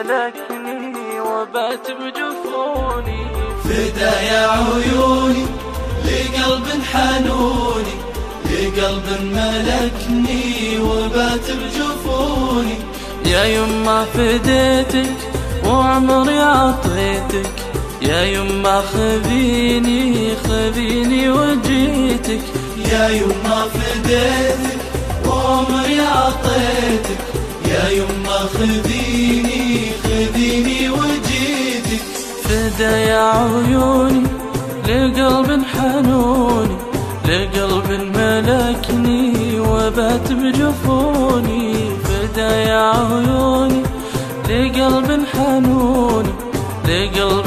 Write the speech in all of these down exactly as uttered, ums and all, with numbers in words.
ملكني وبات بجفوني. فدا يا عيوني لقلب حنوني، لقلب ملكني وبات بجفوني. يا يما فديتك وعمري عطيتك، يا يما خذيني خذيني وجيتك. يا يما فديتك وعمري عطيتك، يا يما خذيني خذيني وجيتك. فدا يا عيوني لقلب حنوني، لقلب ملكني وبات بجفوني. فدا يا عيوني لقلب حنوني، لقلب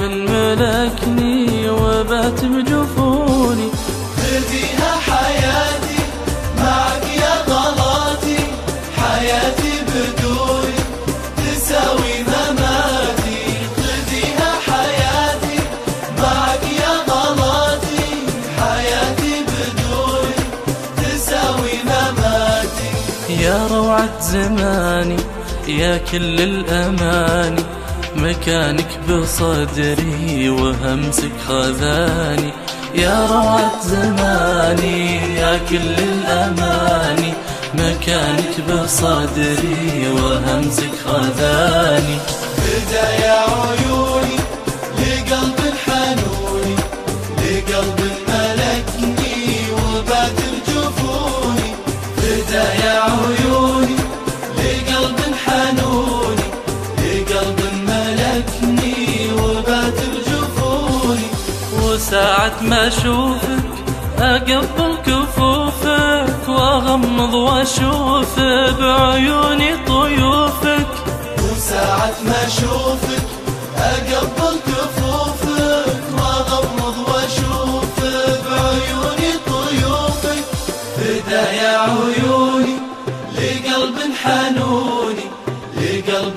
ملكني وبات بجفوني. خذيها حياتي معك يا غلاتي، حياتي بدوني تساوي مماتي. خذيها حياتي معك يا غلاتي، حياتي بدوني تساوي مماتي. يا روعة زماني يا كل الأماني، مكانك بصدري وهمسك خذاني. يا روعة زماني يا كل الأماني، مكانك بصدري وهمسك خذاني. فدا يا عيوني لقلب حنوني، لقلب ملكني وبات بجفوني. فدا يا عيوني لقلب حنوني، لقلب ملكني وبات بجفوني. وساعة ما اشوفك اقبل كفوفك، واغمض واشوف بعيوني طيوفك. وساعة ما اشوفك اقبل كفوفك، واغمض واشوف بعيوني طيوفك. فدا يا عيوني لقلب حنوني، لقلب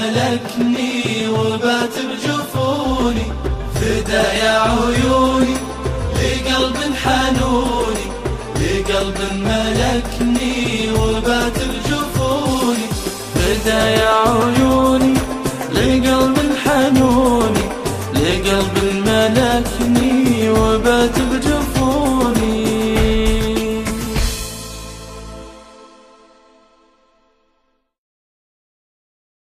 ملكني وبات بجفوني. فدا يا عيوني لقلب حنوني، لقلب ملكني وبات بجفوني. فدا يا عيوني لقلب حنوني، لقلب ملكني وبات